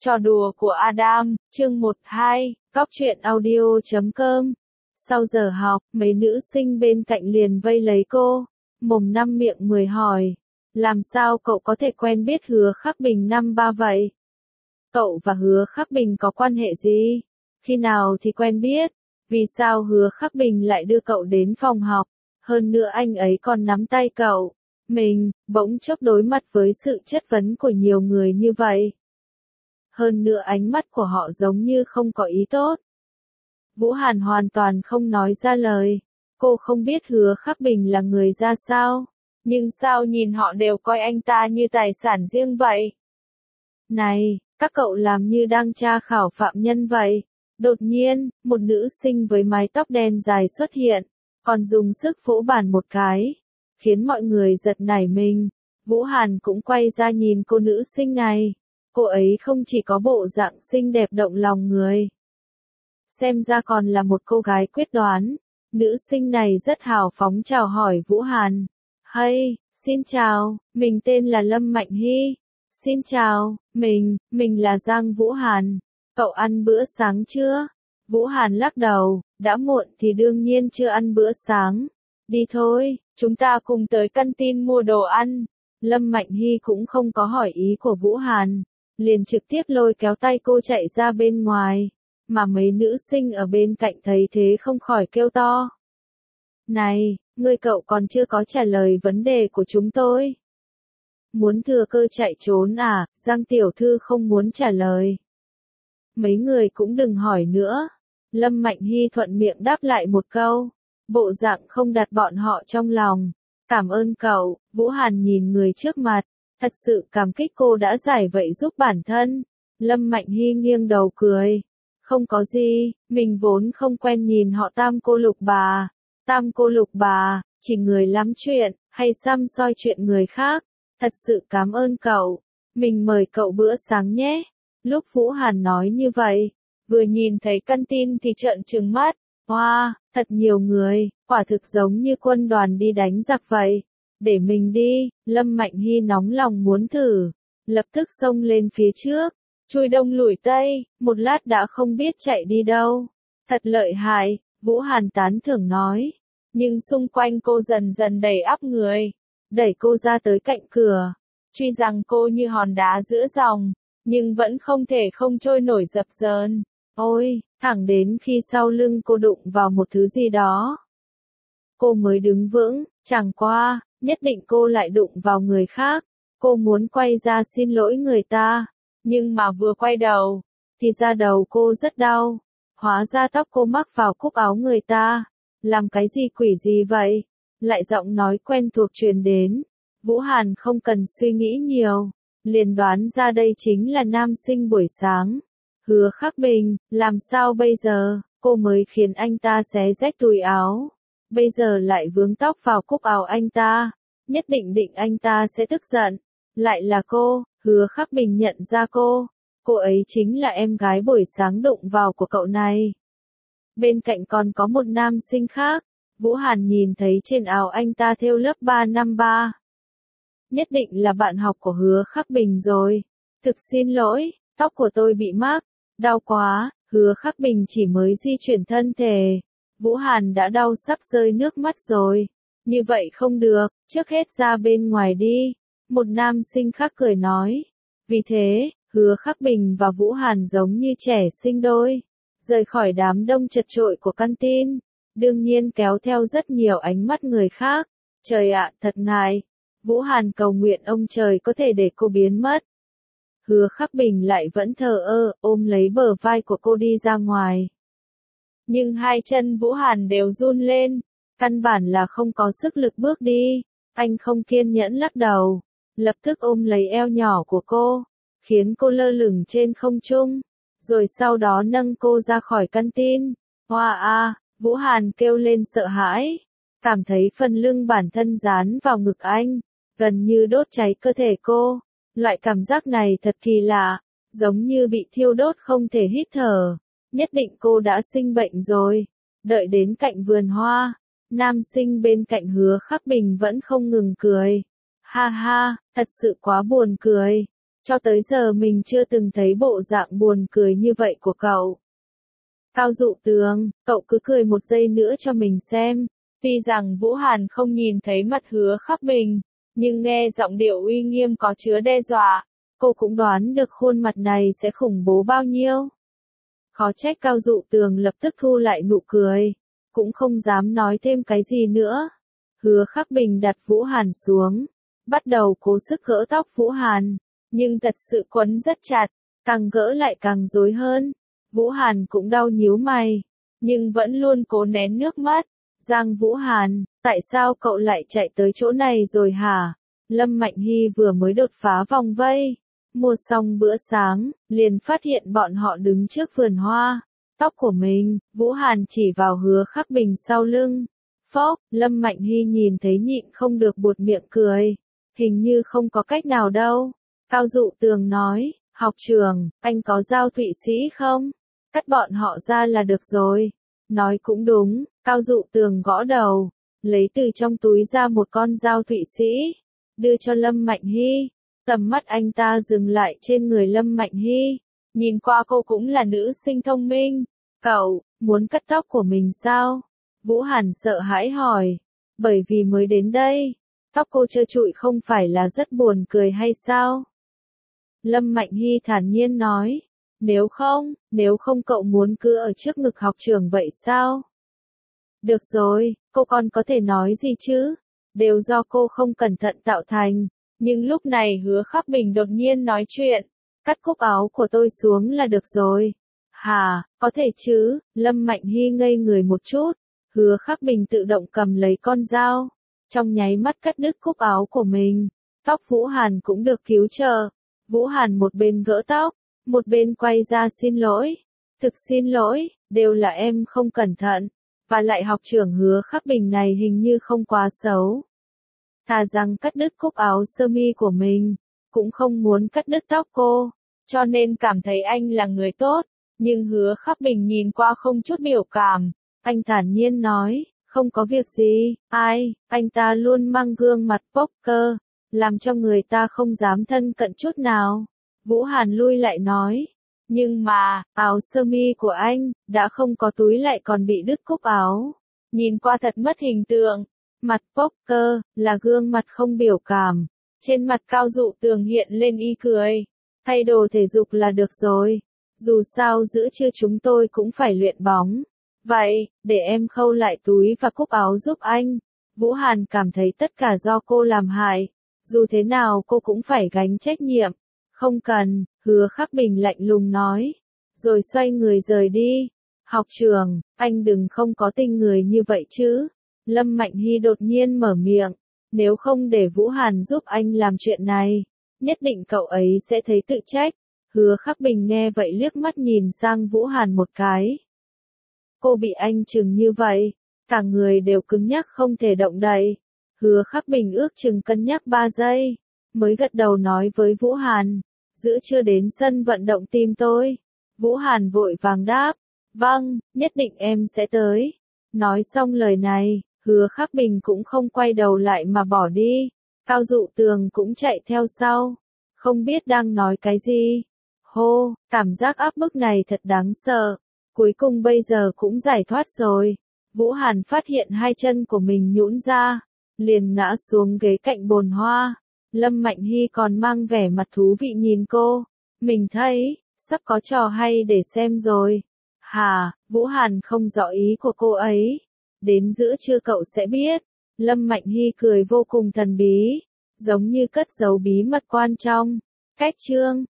Trò đùa của Adam, chương 12, cóc truyện audio.com. Sau giờ học, mấy nữ sinh bên cạnh liền vây lấy cô, mồm năm miệng mười hỏi. Làm sao cậu có thể quen biết Hứa Khắc Bình năm ba vậy? Cậu và Hứa Khắc Bình có quan hệ gì? Khi nào thì quen biết? Vì sao Hứa Khắc Bình lại đưa cậu đến phòng học? Hơn nữa anh ấy còn nắm tay cậu. Mình, bỗng chốc đối mặt với sự chất vấn của nhiều người như vậy. Hơn nữa ánh mắt của họ giống như không có ý tốt. Vũ Hàn hoàn toàn không nói ra lời. Cô không biết Hứa Khắc Bình là người ra sao, nhưng sao nhìn họ đều coi anh ta như tài sản riêng vậy? Này, các cậu làm như đang tra khảo phạm nhân vậy. Đột nhiên, một nữ sinh với mái tóc đen dài xuất hiện, còn dùng sức vỗ bàn một cái, khiến mọi người giật nảy mình. Vũ Hàn cũng quay ra nhìn cô nữ sinh này. Cô ấy không chỉ có bộ dạng xinh đẹp động lòng người, xem ra còn là một cô gái quyết đoán. Nữ sinh này rất hào phóng chào hỏi Vũ Hàn. Hey, xin chào, mình tên là Lâm Mạnh Hy. Xin chào, mình là Giang Vũ Hàn. Cậu ăn bữa sáng chưa? Vũ Hàn lắc đầu, đã muộn thì đương nhiên chưa ăn bữa sáng. Đi thôi, chúng ta cùng tới căn tin mua đồ ăn. Lâm Mạnh Hy cũng không có hỏi ý của Vũ Hàn, liền trực tiếp lôi kéo tay cô chạy ra bên ngoài, mà mấy nữ sinh ở bên cạnh thấy thế không khỏi kêu to. Này, cậu còn chưa có trả lời vấn đề của chúng tôi. Muốn thừa cơ chạy trốn à? Giang tiểu thư không muốn trả lời. Mấy người cũng đừng hỏi nữa. Lâm Mạnh Hy thuận miệng đáp lại một câu, bộ dạng không đặt bọn họ trong lòng. Cảm ơn cậu. Vũ Hàn nhìn người trước mặt, thật sự cảm kích cô đã giải vậy giúp bản thân. Lâm Mạnh Hy nghiêng đầu cười. Không có gì, mình vốn không quen nhìn họ Tam cô lục bà. Tam cô lục bà, chỉ người lắm chuyện, hay xăm soi chuyện người khác. Thật sự cảm ơn cậu. Mình mời cậu bữa sáng nhé. Lúc Vũ Hàn nói như vậy, vừa nhìn thấy căn tin thì trợn trừng mắt. Wow, thật nhiều người, quả thực giống như quân đoàn đi đánh giặc vậy. Để mình đi. Lâm Mạnh Hy nóng lòng muốn thử, lập tức xông lên phía trước, chui đông lùi tây, một lát đã không biết chạy đi đâu. Thật lợi hại, Vũ Hàn tán thưởng nói. Nhưng xung quanh cô dần dần đầy ắp người, đẩy cô ra tới cạnh cửa. Tuy rằng cô như hòn đá giữa dòng, nhưng vẫn không thể không trôi nổi dập dờn. Ôi, thẳng đến khi sau lưng cô đụng vào một thứ gì đó, cô mới đứng vững. Chẳng qua, nhất định cô lại đụng vào người khác. Cô muốn quay ra xin lỗi người ta, nhưng mà vừa quay đầu, thì da đầu cô rất đau. Hóa ra tóc cô mắc vào cúc áo người ta. Làm cái gì quỷ gì vậy? Lại giọng nói quen thuộc truyền đến. Vũ Hàn không cần suy nghĩ nhiều, liền đoán ra đây chính là nam sinh buổi sáng. Hứa Khắc Bình. Làm sao bây giờ? Cô mới khiến anh ta xé rách túi áo, bây giờ lại vướng tóc vào cúc áo anh ta. Nhất định anh ta sẽ tức giận. Lại là cô. Hứa Khắc Bình nhận ra cô. Cô ấy chính là em gái buổi sáng đụng vào của cậu này. Bên cạnh còn có một nam sinh khác. Vũ Hàn nhìn thấy trên áo anh ta thêu lớp 353. Nhất định là bạn học của Hứa Khắc Bình rồi. Thực xin lỗi, tóc của tôi bị mắc. Đau quá. Hứa Khắc Bình chỉ mới di chuyển thân thể, Vũ Hàn đã đau sắp rơi nước mắt rồi. Như vậy không được, trước hết ra bên ngoài đi. Một nam sinh khác cười nói. Vì thế, Hứa Khắc Bình và Vũ Hàn giống như trẻ sinh đôi, rời khỏi đám đông chật chội của căn tin, đương nhiên kéo theo rất nhiều ánh mắt người khác. Trời ạ, thật ngại. Vũ Hàn cầu nguyện ông trời có thể để cô biến mất. Hứa Khắc Bình lại vẫn thờ ơ, ôm lấy bờ vai của cô đi ra ngoài. Nhưng hai chân Vũ Hàn đều run lên, căn bản là không có sức lực bước đi. Anh không kiên nhẫn lắc đầu, lập tức ôm lấy eo nhỏ của cô, khiến cô lơ lửng trên không trung, rồi sau đó nâng cô ra khỏi căn tin. Hoa a, Vũ Hàn kêu lên sợ hãi, cảm thấy phần lưng bản thân dán vào ngực anh, gần như đốt cháy cơ thể cô. Loại cảm giác này thật kỳ lạ, giống như bị thiêu đốt không thể hít thở. Nhất định cô đã sinh bệnh rồi. Đợi đến cạnh vườn hoa, nam sinh bên cạnh Hứa Khắc Bình vẫn không ngừng cười. Ha ha, thật sự quá buồn cười. Cho tới giờ mình chưa từng thấy bộ dạng buồn cười như vậy của cậu. Cao Dụ Tường, cậu cứ cười một giây nữa cho mình xem. Tuy rằng Vũ Hàn không nhìn thấy mặt Hứa Khắc Bình, nhưng nghe giọng điệu uy nghiêm có chứa đe dọa, cô cũng đoán được khuôn mặt này sẽ khủng bố bao nhiêu. Khó trách Cao Dụ Tường lập tức thu lại nụ cười, cũng không dám nói thêm cái gì nữa. Hứa Khắc Bình đặt Vũ Hàn xuống, bắt đầu cố sức gỡ tóc Vũ Hàn, nhưng thật sự quấn rất chặt, càng gỡ lại càng rối hơn. Vũ Hàn cũng đau nhíu mày, nhưng vẫn luôn cố nén nước mắt. Giang Vũ Hàn, tại sao cậu lại chạy tới chỗ này rồi hả? Lâm Mạnh Hy vừa mới đột phá vòng vây, mua xong bữa sáng, liền phát hiện bọn họ đứng trước vườn hoa. Tóc của mình, Vũ Hàn chỉ vào Hứa Khắc Bình sau lưng. Phốc, Lâm Mạnh Hy nhìn thấy nhịn không được buột miệng cười. Hình như không có cách nào đâu. Cao Dụ Tường nói, học trưởng, anh có dao Thụy Sĩ không? Cắt bọn họ ra là được rồi. Nói cũng đúng, Cao Dụ Tường gõ đầu, lấy từ trong túi ra một con dao Thụy Sĩ, đưa cho Lâm Mạnh Hy. Tầm mắt anh ta dừng lại trên người Lâm Mạnh Hy, nhìn qua cô cũng là nữ sinh thông minh. Cậu, muốn cắt tóc của mình sao? Vũ Hàn sợ hãi hỏi, bởi vì mới đến đây, tóc cô trơ trụi không phải là rất buồn cười hay sao? Lâm Mạnh Hy thản nhiên nói, nếu không cậu muốn cứ ở trước ngực học trưởng vậy sao? Được rồi, cô còn có thể nói gì chứ? Đều do cô không cẩn thận tạo thành. Nhưng lúc này Hứa Khắc Bình đột nhiên nói chuyện, cắt cúc áo của tôi xuống là được rồi. Hả, có thể chứ? Lâm Mạnh Hy ngây người một chút. Hứa Khắc Bình tự động cầm lấy con dao, trong nháy mắt cắt đứt cúc áo của mình. Tóc Vũ Hàn cũng được cứu trợ. Vũ Hàn một bên gỡ tóc, một bên quay ra xin lỗi. Thực xin lỗi, đều là em không cẩn thận. Và lại học trưởng Hứa Khắc Bình này hình như không quá xấu. Thà rằng cắt đứt cúc áo sơ mi của mình, cũng không muốn cắt đứt tóc cô, cho nên cảm thấy anh là người tốt. Nhưng Hứa Khắc Bình nhìn qua không chút biểu cảm, anh thản nhiên nói, không có việc gì, anh ta luôn mang gương mặt poker, làm cho người ta không dám thân cận chút nào. Vũ Hàn lui lại nói, nhưng mà, áo sơ mi của anh, đã không có túi lại còn bị đứt cúc áo. Nhìn qua thật mất hình tượng. Mặt poker, là gương mặt không biểu cảm. Trên mặt Cao Dụ Tường hiện lên ý cười. Thay đồ thể dục là được rồi. Dù sao giữa trưa chúng tôi cũng phải luyện bóng. Vậy, để em khâu lại túi và cúc áo giúp anh. Vũ Hàn cảm thấy tất cả do cô làm hại. Dù thế nào cô cũng phải gánh trách nhiệm. Không cần, Hứa Khắc Bình lạnh lùng nói. Rồi xoay người rời đi. Học trưởng, anh đừng không có tình người như vậy chứ. Lâm Mạnh Hy đột nhiên mở miệng. Nếu không để Vũ Hàn giúp anh làm chuyện này, nhất định cậu ấy sẽ thấy tự trách. Hứa Khắc Bình nghe vậy liếc mắt nhìn sang Vũ Hàn một cái. Cô bị anh chừng như vậy, cả người đều cứng nhắc không thể động đậy. Hứa Khắc Bình ước chừng cân nhắc 3 giây, mới gật đầu nói với Vũ Hàn, giữa trưa đến sân vận động tìm tôi. Vũ Hàn vội vàng đáp, vâng, nhất định em sẽ tới. Nói xong lời này, Hứa Khắc Bình cũng không quay đầu lại mà bỏ đi. Cao Dụ Tường cũng chạy theo sau, không biết đang nói cái gì. Hô, cảm giác áp bức này thật đáng sợ. Cuối cùng bây giờ cũng giải thoát rồi. Vũ Hàn phát hiện hai chân của mình nhũn ra, liền ngã xuống ghế cạnh bồn hoa. Lâm Mạnh Hy còn mang vẻ mặt thú vị nhìn cô. Mình thấy, sắp có trò hay để xem rồi. Hà, Vũ Hàn không rõ ý của cô ấy. Đến giữa trưa cậu sẽ biết. Lâm Mạnh Hy cười vô cùng thần bí, giống như cất giấu bí mật quan trọng. Cách chương